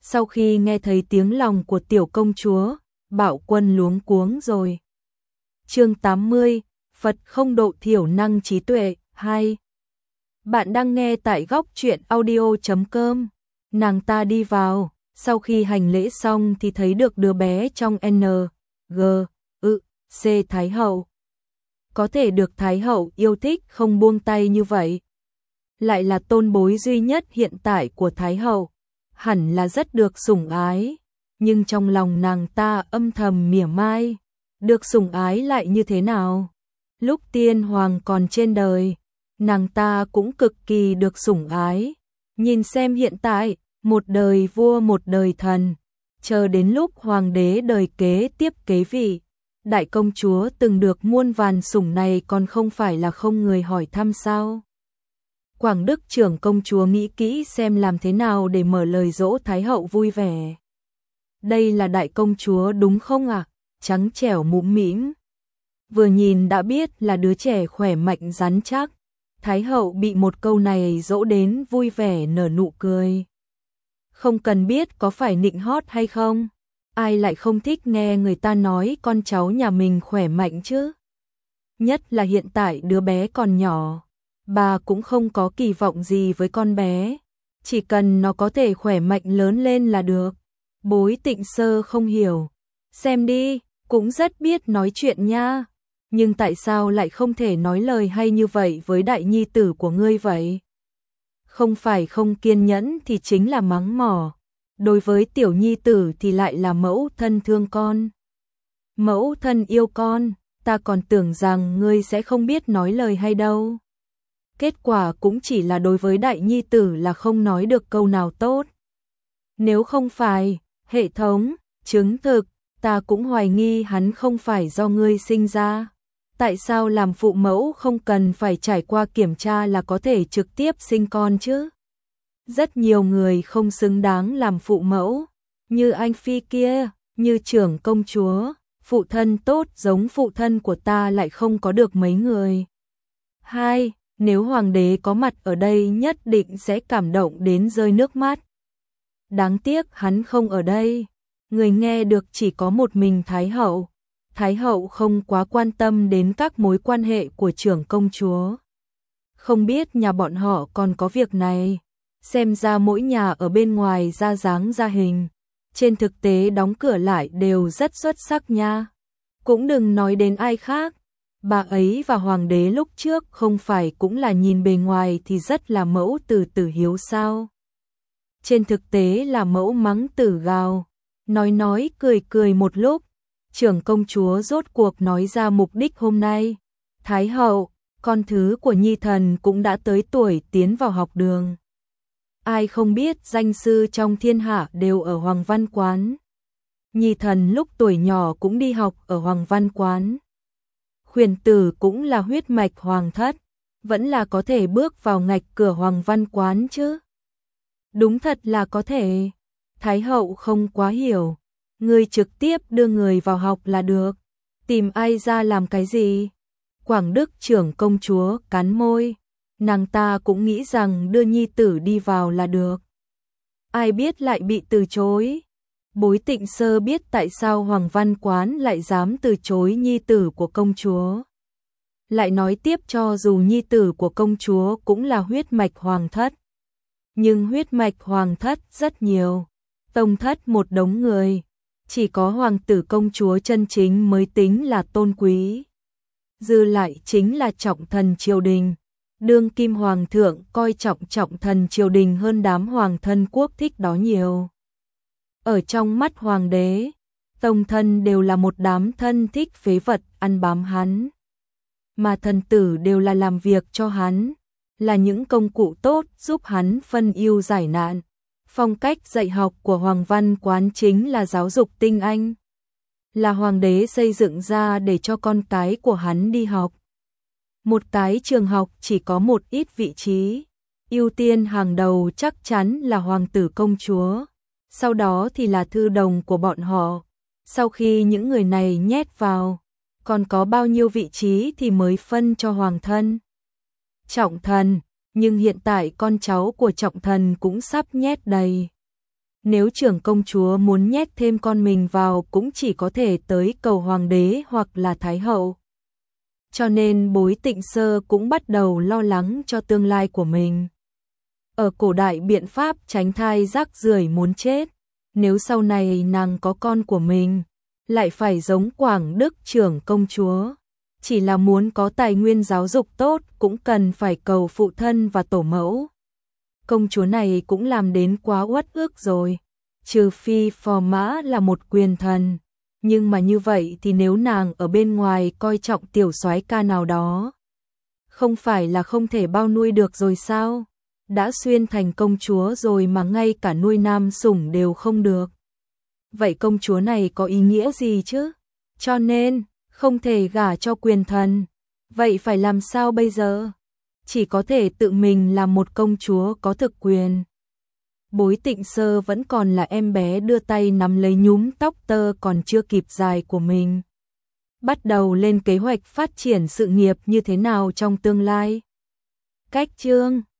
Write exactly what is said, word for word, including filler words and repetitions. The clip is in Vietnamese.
Sau khi nghe thấy tiếng lòng của tiểu công chúa, Bạo Quân luống cuống rồi. Chương tám mươi, Phật không độ thiểu năng trí tuệ, hai. Bạn đang nghe tại góc truyện audio chấm com. Nàng ta đi vào, sau khi hành lễ xong thì thấy được đứa bé trong N, G, ư, C Thái hậu. Có thể được Thái hậu yêu thích không buông tay như vậy. Lại là tôn bối duy nhất hiện tại của Thái hậu, hẳn là rất được sủng ái, nhưng trong lòng nàng ta âm thầm mỉa mai, được sủng ái lại như thế nào? Lúc tiên hoàng còn trên đời, nàng ta cũng cực kỳ được sủng ái, nhìn xem hiện tại, một đời vua một đời thần, chờ đến lúc hoàng đế đời kế tiếp kế vị, đại công chúa từng được muôn vàn sủng này còn không phải là không người hỏi thăm sao? Quảng Đức trưởng công chúa nghĩ kỹ xem làm thế nào để mở lời dỗ Thái hậu vui vẻ. Đây là đại công chúa đúng không ạ? À? Trắng trẻo mũm mĩm. Vừa nhìn đã biết là đứa trẻ khỏe mạnh rắn chắc. Thái hậu bị một câu này dỗ đến vui vẻ nở nụ cười. Không cần biết có phải nịnh hót hay không. Ai lại không thích nghe người ta nói con cháu nhà mình khỏe mạnh chứ? Nhất là hiện tại đứa bé còn nhỏ. Bà cũng không có kỳ vọng gì với con bé, chỉ cần nó có thể khỏe mạnh lớn lên là được. Bối Tịnh Sơ không hiểu, xem đi, cũng rất biết nói chuyện nha, nhưng tại sao lại không thể nói lời hay như vậy với đại nhi tử của ngươi vậy? Không phải không kiên nhẫn thì chính là mắng mỏ, đối với tiểu nhi tử thì lại là mẫu thân thương con. Mẫu thân yêu con, ta còn tưởng rằng ngươi sẽ không biết nói lời hay đâu. Kết quả cũng chỉ là đối với đại nhi tử là không nói được câu nào tốt. Nếu không phải, hệ thống, chứng thực, ta cũng hoài nghi hắn không phải do ngươi sinh ra. Tại sao làm phụ mẫu không cần phải trải qua kiểm tra là có thể trực tiếp sinh con chứ? Rất nhiều người không xứng đáng làm phụ mẫu, như anh Phi kia, như trưởng công chúa, phụ thân tốt giống phụ thân của ta lại không có được mấy người. Hai. Nếu hoàng đế có mặt ở đây nhất định sẽ cảm động đến rơi nước mắt. Đáng tiếc hắn không ở đây, người nghe được chỉ có một mình Thái hậu. Thái hậu không quá quan tâm đến các mối quan hệ của trưởng công chúa. Không biết nhà bọn họ còn có việc này, xem ra mỗi nhà ở bên ngoài ra dáng ra hình, trên thực tế đóng cửa lại đều rất xuất sắc nha. Cũng đừng nói đến ai khác. Bà ấy và hoàng đế lúc trước không phải cũng là nhìn bề ngoài thì rất là mẫu tử tử hiếu sao? Trên thực tế là mẫu mắng tử gào, nói nói cười cười một lúc, trưởng công chúa rốt cuộc nói ra mục đích hôm nay. Thái hậu, con thứ của nhi thần cũng đã tới tuổi tiến vào học đường. Ai không biết danh sư trong thiên hạ đều ở Hoàng Văn Quán. Nhi thần lúc tuổi nhỏ cũng đi học ở Hoàng Văn Quán. Khuyển tử cũng là huyết mạch hoàng thất, vẫn là có thể bước vào ngạch cửa Hoàng Văn Quán chứ. Đúng thật là có thể. Thái hậu không quá hiểu, ngươi trực tiếp đưa người vào học là được, tìm ai ra làm cái gì? Quảng Đức trưởng công chúa cắn môi, nàng ta cũng nghĩ rằng đưa nhi tử đi vào là được. Ai biết lại bị từ chối. Bối Tịnh Sơ biết tại sao Hoàng Văn Quán lại dám từ chối nhi tử của công chúa. Lại nói tiếp cho dù nhi tử của công chúa cũng là huyết mạch hoàng thất. Nhưng huyết mạch hoàng thất rất nhiều, tông thất một đống người, chỉ có hoàng tử công chúa chân chính mới tính là tôn quý. Dư lại chính là trọng thần triều đình. Đương kim hoàng thượng coi trọng trọng thần triều đình hơn đám hoàng thân quốc thích đó nhiều. Ở trong mắt hoàng đế, tông thân đều là một đám thân thích phế vật ăn bám hắn. Mà thần tử đều là làm việc cho hắn, là những công cụ tốt giúp hắn phân ưu giải nạn. Phong cách dạy học của Hoàng Văn Quán chính là giáo dục tinh anh. Là hoàng đế xây dựng ra để cho con cái của hắn đi học. Một cái trường học chỉ có một ít vị trí, ưu tiên hàng đầu chắc chắn là hoàng tử công chúa. Sau đó thì là thư đồng của bọn họ. Sau khi những người này nhét vào, còn có bao nhiêu vị trí thì mới phân cho hoàng thân. Trọng thần, nhưng hiện tại con cháu của trọng thần cũng sắp nhét đầy. Nếu trưởng công chúa muốn nhét thêm con mình vào cũng chỉ có thể tới cầu hoàng đế hoặc là thái hậu. Cho nên Bối Tịnh Sơ cũng bắt đầu lo lắng cho tương lai của mình. Ở cổ đại biện pháp tránh thai rác rưởi muốn chết, nếu sau này nàng có con của mình, lại phải giống Quảng Đức trưởng công chúa. Chỉ là muốn có tài nguyên giáo dục tốt cũng cần phải cầu phụ thân và tổ mẫu. Công chúa này cũng làm đến quá uất ức rồi, trừ phi Phò Mã là một quyền thần. Nhưng mà như vậy thì nếu nàng ở bên ngoài coi trọng tiểu soái ca nào đó, không phải là không thể bao nuôi được rồi sao? Đã xuyên thành công chúa rồi mà ngay cả nuôi nam sủng đều không được. Vậy công chúa này có ý nghĩa gì chứ? Cho nên, không thể gả cho quyền thần. Vậy phải làm sao bây giờ? Chỉ có thể tự mình làm một công chúa có thực quyền. Bối Tịnh Sơ vẫn còn là em bé đưa tay nắm lấy nhúm tóc tơ còn chưa kịp dài của mình. Bắt đầu lên kế hoạch phát triển sự nghiệp như thế nào trong tương lai. Cách chương